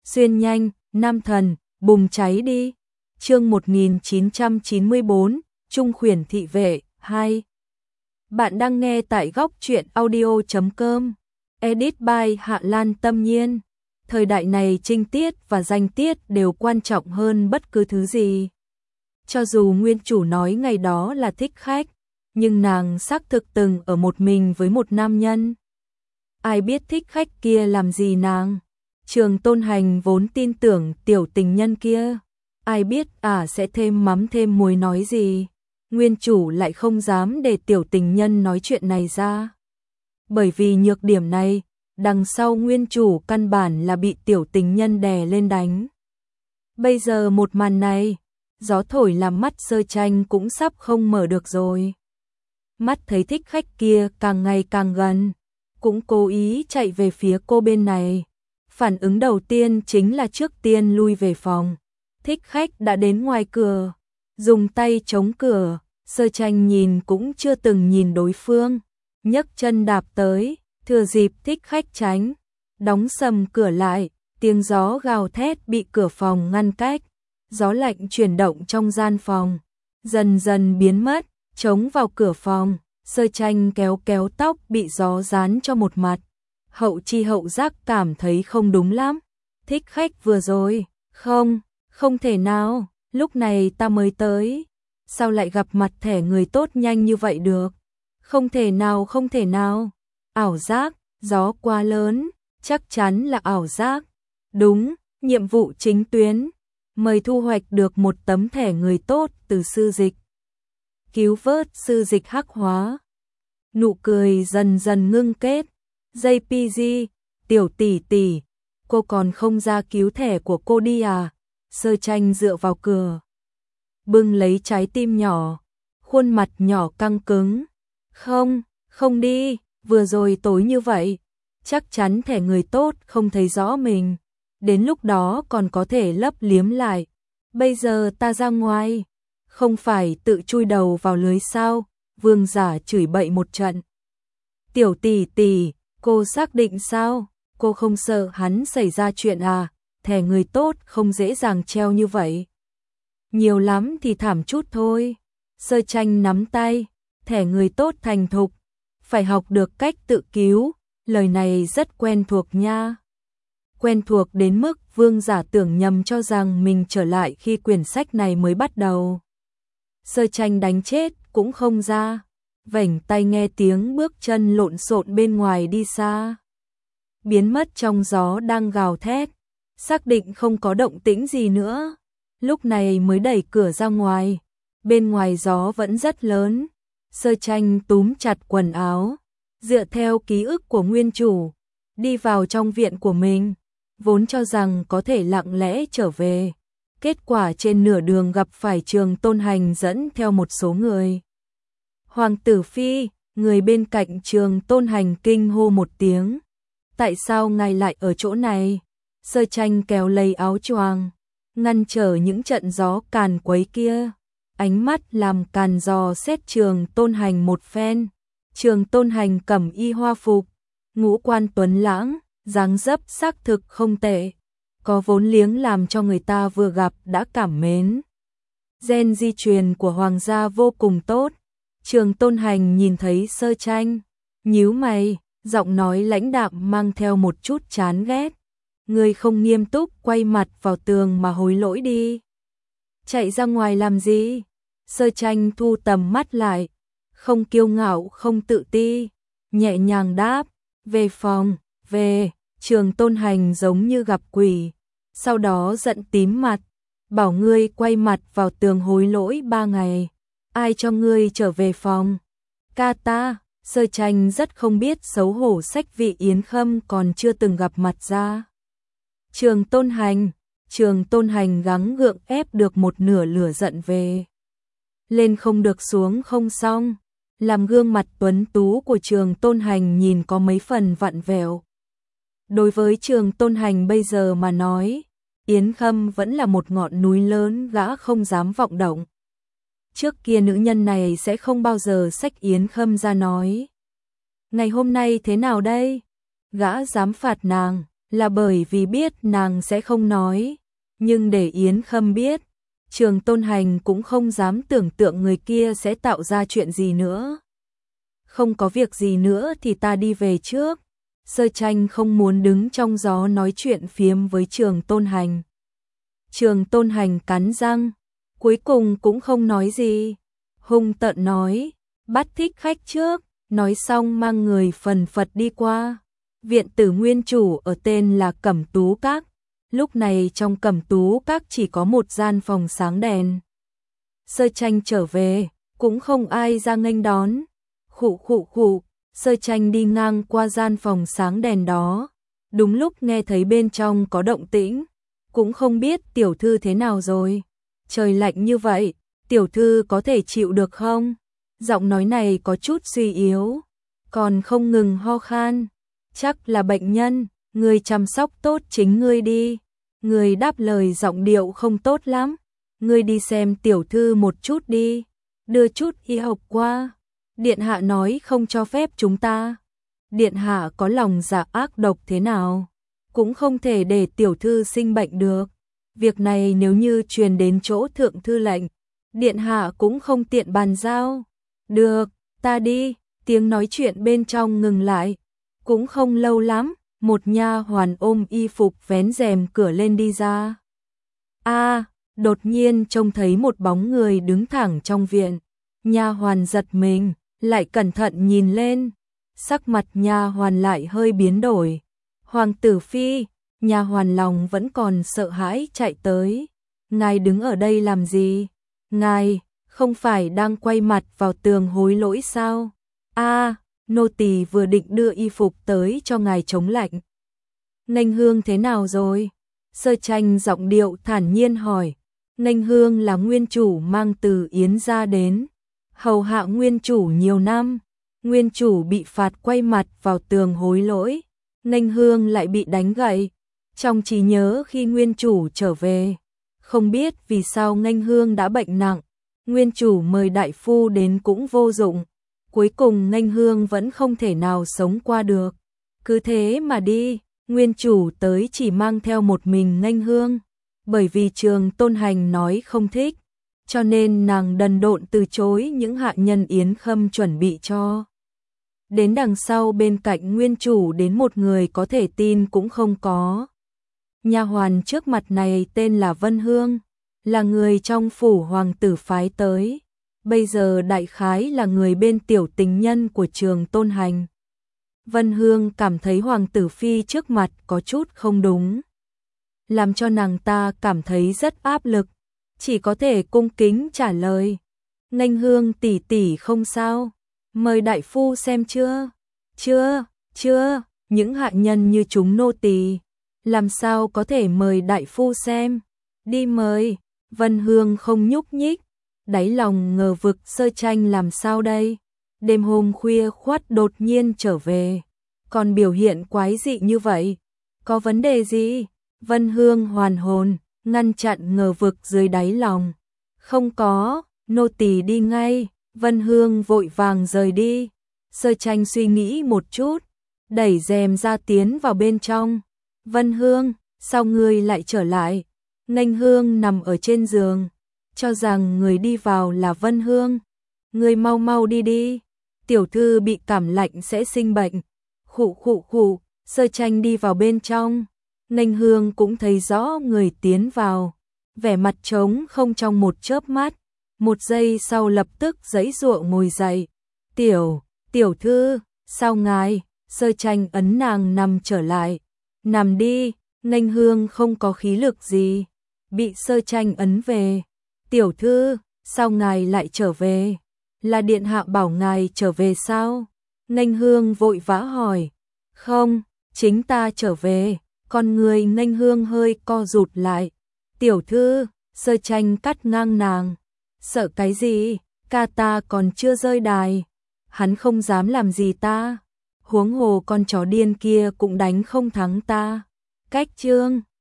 Xuyên nhanh, nam thần, bùng cháy đi. Chương 1994, Trung khuyển thị vệ 2. Bạn đang nghe tại góc truyện audio.com. Edit by Hạ Lan Tâm Nhiên. Thời đại này trinh tiết và danh tiết đều quan trọng hơn bất cứ thứ gì. Cho dù nguyên chủ nói ngày đó là thích khách, nhưng nàng xác thực từng ở một mình với một nam nhân. Ai biết thích khách kia làm gì nàng? Trường Tôn Hành vốn tin tưởng tiểu tình nhân kia. Ai biết sẽ thêm mắm thêm muối nói gì. Nguyên chủ lại không dám để tiểu tình nhân nói chuyện này ra. Bởi vì nhược điểm này, đằng sau nguyên chủ căn bản là bị tiểu tình nhân đè lên đánh. Bây giờ một màn này, gió thổi làm mắt Sơ Tranh cũng sắp không mở được rồi. Mắt thấy thích khách kia càng ngày càng gần, cũng cố ý chạy về phía cô bên này. Phản ứng đầu tiên chính là trước tiên lui về phòng. Thích khách đã đến ngoài cửa, dùng tay chống cửa, Sơ Tranh nhìn cũng chưa từng nhìn đối phương, nhấc chân đạp tới, thừa dịp thích khách tránh, đóng sầm cửa lại, tiếng gió gào thét bị cửa phòng ngăn cách, gió lạnh chuyển động trong gian phòng, dần dần biến mất, chống vào cửa phòng, Sơ Tranh kéo kéo tóc bị gió dán cho một mặt. Hậu chi hậu giác cảm thấy không đúng lắm. Thích khách vừa rồi, không thể nào, lúc này ta mới tới. Sao lại gặp mặt thẻ người tốt nhanh như vậy được? Không thể nào. Ảo giác, gió quá lớn, chắc chắn là ảo giác. Đúng, nhiệm vụ chính tuyến. Mời thu hoạch được một tấm thẻ người tốt từ sư dịch. Cứu vớt sư dịch hắc hóa. Nụ cười dần dần ngưng kết. JPG, tiểu tỷ tỷ, cô còn không ra cứu thẻ của cô đi à? Sơ Tranh dựa vào cửa, bưng lấy trái tim nhỏ, khuôn mặt nhỏ căng cứng. Không đi, vừa rồi tối như vậy, chắc chắn thẻ người tốt không thấy rõ mình, đến lúc đó còn có thể lấp liếm lại. Bây giờ ta ra ngoài, không phải tự chui đầu vào lưới sao? Vương Giả chửi bậy một trận. Tiểu tỷ tỷ, cô xác định sao? Cô không sợ hắn xảy ra chuyện à? Thẻ người tốt không dễ dàng treo như vậy. Nhiều lắm thì thảm chút thôi. Sơ Tranh nắm tay, thẻ người tốt thành thục, phải học được cách tự cứu, lời này rất quen thuộc nha. Quen thuộc đến mức Vương Giả tưởng nhầm cho rằng mình trở lại khi quyển sách này mới bắt đầu. Sơ Tranh đánh chết cũng không ra. Vểnh tay nghe tiếng bước chân lộn xộn bên ngoài đi xa. Biến mất trong gió đang gào thét, xác định không có động tĩnh gì nữa. Lúc này mới đẩy cửa ra ngoài, bên ngoài gió vẫn rất lớn. Sơ Tranh túm chặt quần áo, dựa theo ký ức của nguyên chủ, đi vào trong viện của mình, vốn cho rằng có thể lặng lẽ trở về. Kết quả trên nửa đường gặp phải Trường Tôn Hành dẫn theo một số người. Hoàng tử phi, người bên cạnh Trường Tôn Hành kinh hô một tiếng. Tại sao ngài lại ở chỗ này? Sơ Tranh kéo lấy áo choàng, ngăn trở những trận gió càn quấy kia. Ánh mắt làm càn dò xét Trường Tôn Hành một phen. Trường Tôn Hành cẩm y hoa phục, ngũ quan tuấn lãng, dáng dấp xác thực không tệ. Có vốn liếng làm cho người ta vừa gặp đã cảm mến. Gen di truyền của hoàng gia vô cùng tốt. Trường Tôn Hành nhìn thấy Sơ Tranh, nhíu mày, giọng nói lãnh đạm mang theo một chút chán ghét. Người không nghiêm túc quay mặt vào tường mà hối lỗi đi. Chạy ra ngoài làm gì? Sơ Tranh thu tầm mắt lại, không kiêu ngạo không tự ti, nhẹ nhàng đáp, về phòng, về. Trường Tôn Hành giống như gặp quỷ, sau đó giận tím mặt, bảo ngươi quay mặt vào tường hối lỗi 3 ngày. Ai cho ngươi trở về phòng? Ca ta. Sơ Tranh rất không biết xấu hổ xách vị Yến Khâm còn chưa từng gặp mặt ra. Trường Tôn Hành gắng gượng ép được một nửa lửa giận về. Lên không được xuống không xong, làm gương mặt tuấn tú của Trường Tôn Hành nhìn có mấy phần vặn vẹo. Đối với Trường Tôn Hành bây giờ mà nói, Yến Khâm vẫn là một ngọn núi lớn gã không dám vọng động. Trước kia nữ nhân này sẽ không bao giờ xách Yến Khâm ra nói. Ngày hôm nay thế nào đây? Gã dám phạt nàng, là bởi vì biết nàng sẽ không nói, nhưng để Yến Khâm biết, Trường Tôn Hành cũng không dám tưởng tượng người kia sẽ tạo ra chuyện gì nữa. Không có việc gì nữa thì ta đi về trước. Sơ Tranh không muốn đứng trong gió nói chuyện phiếm với Trường Tôn Hành. Trường Tôn Hành cắn răng, cuối cùng cũng không nói gì. Hung tợn nói, bắt thích khách trước, nói xong mang người phần phật đi qua. Viện tử nguyên chủ ở tên là Cẩm Tú Các. Lúc này trong Cẩm Tú Các chỉ có một gian phòng sáng đèn. Sơ Tranh trở về, cũng không ai ra nghênh đón. Khụ khụ khụ, Sơ Tranh đi ngang qua gian phòng sáng đèn đó. Đúng lúc nghe thấy bên trong có động tĩnh. Cũng không biết tiểu thư thế nào rồi. Trời lạnh như vậy, tiểu thư có thể chịu được không? Giọng nói này có chút suy yếu, còn không ngừng ho khan. Chắc là bệnh nhân, người chăm sóc tốt chính ngươi đi. Người đáp lời giọng điệu không tốt lắm. Ngươi đi xem tiểu thư một chút đi, đưa chút y học qua. Điện hạ nói không cho phép chúng ta. Điện hạ có lòng dạ ác độc thế nào, cũng không thể để tiểu thư sinh bệnh được. Việc này nếu như truyền đến chỗ thượng thư lệnh, điện hạ cũng không tiện bàn giao. Được, ta đi. Tiếng nói chuyện bên trong ngừng lại. Cũng không lâu lắm, một nha hoàn ôm y phục vén rèm cửa lên đi ra. Đột nhiên trông thấy một bóng người đứng thẳng trong viện. Nha hoàn giật mình, lại cẩn thận nhìn lên. Sắc mặt nha hoàn lại hơi biến đổi. Hoàng tử phi. Nha hoàn lòng vẫn còn sợ hãi chạy tới. Ngài đứng ở đây làm gì? Ngài không phải đang quay mặt vào tường hối lỗi sao? Nô tỳ vừa định đưa y phục tới cho ngài chống lạnh. Nghênh Hương thế nào rồi? Sơ Tranh giọng điệu thản nhiên hỏi. Nghênh Hương là nguyên chủ mang từ Yến ra đến, hầu hạ nguyên chủ nhiều năm. Nguyên chủ bị phạt quay mặt vào tường hối lỗi, Nghênh Hương lại bị đánh gậy. Trong trí nhớ khi nguyên chủ trở về, không biết vì sao Nghênh Hương đã bệnh nặng, nguyên chủ mời đại phu đến cũng vô dụng. Cuối cùng Nghênh Hương vẫn không thể nào sống qua được. Cứ thế mà đi, nguyên chủ tới chỉ mang theo một mình Nghênh Hương. Bởi vì Trường Tôn Hành nói không thích, cho nên nàng đần độn từ chối những hạ nhân Yến Khâm chuẩn bị cho. Đến đằng sau bên cạnh nguyên chủ đến một người có thể tin cũng không có. Nha hoàn trước mặt này tên là Vân Hương, là người trong phủ hoàng tử phái tới. Bây giờ đại khái là người bên tiểu tình nhân của Trường Tôn Hành. Vân Hương cảm thấy hoàng tử phi trước mặt có chút không đúng, làm cho nàng ta cảm thấy rất áp lực, chỉ có thể cung kính trả lời. Nghênh Hương tỷ tỷ không sao, mời đại phu xem chưa? Chưa, những hạ nhân như chúng nô tỳ, làm sao có thể mời đại phu xem? Đi mời. Vân Hương không nhúc nhích, đáy lòng ngờ vực Sơ Tranh làm sao đây? Đêm hôm khuya khoắt đột nhiên trở về, còn biểu hiện quái dị như vậy, có vấn đề gì? Vân Hương hoàn hồn, ngăn chặn ngờ vực dưới đáy lòng. Không có, nô tỳ đi ngay. Vân Hương vội vàng rời đi. Sơ Tranh suy nghĩ một chút, đẩy rèm ra tiến vào bên trong. Vân Hương, sao ngươi lại trở lại? Nghênh Hương nằm ở trên giường, cho rằng người đi vào là Vân Hương. Ngươi mau mau đi đi, tiểu thư bị cảm lạnh sẽ sinh bệnh. Khụ khụ khụ, Sơ Tranh đi vào bên trong. Nghênh Hương cũng thấy rõ người tiến vào, vẻ mặt trống không trong một chớp mắt, một giây sau lập tức giãy giụa ngồi dậy. Tiểu thư, sao ngài? Sơ Tranh ấn nàng nằm trở lại. Nằm đi. Nghênh Hương không có khí lực gì, bị Sơ Tranh ấn về. Tiểu thư, sao ngài lại trở về? Là điện hạ bảo ngài trở về sao? Nghênh Hương vội vã hỏi. Không, chính ta trở về. Con người Nghênh Hương hơi co rụt lại. Tiểu thư, Sơ Tranh cắt ngang nàng. Sợ cái gì? Ca ta còn chưa rơi đài, hắn không dám làm gì ta. Huống hồ con chó điên kia cũng đánh không thắng ta. Cách chương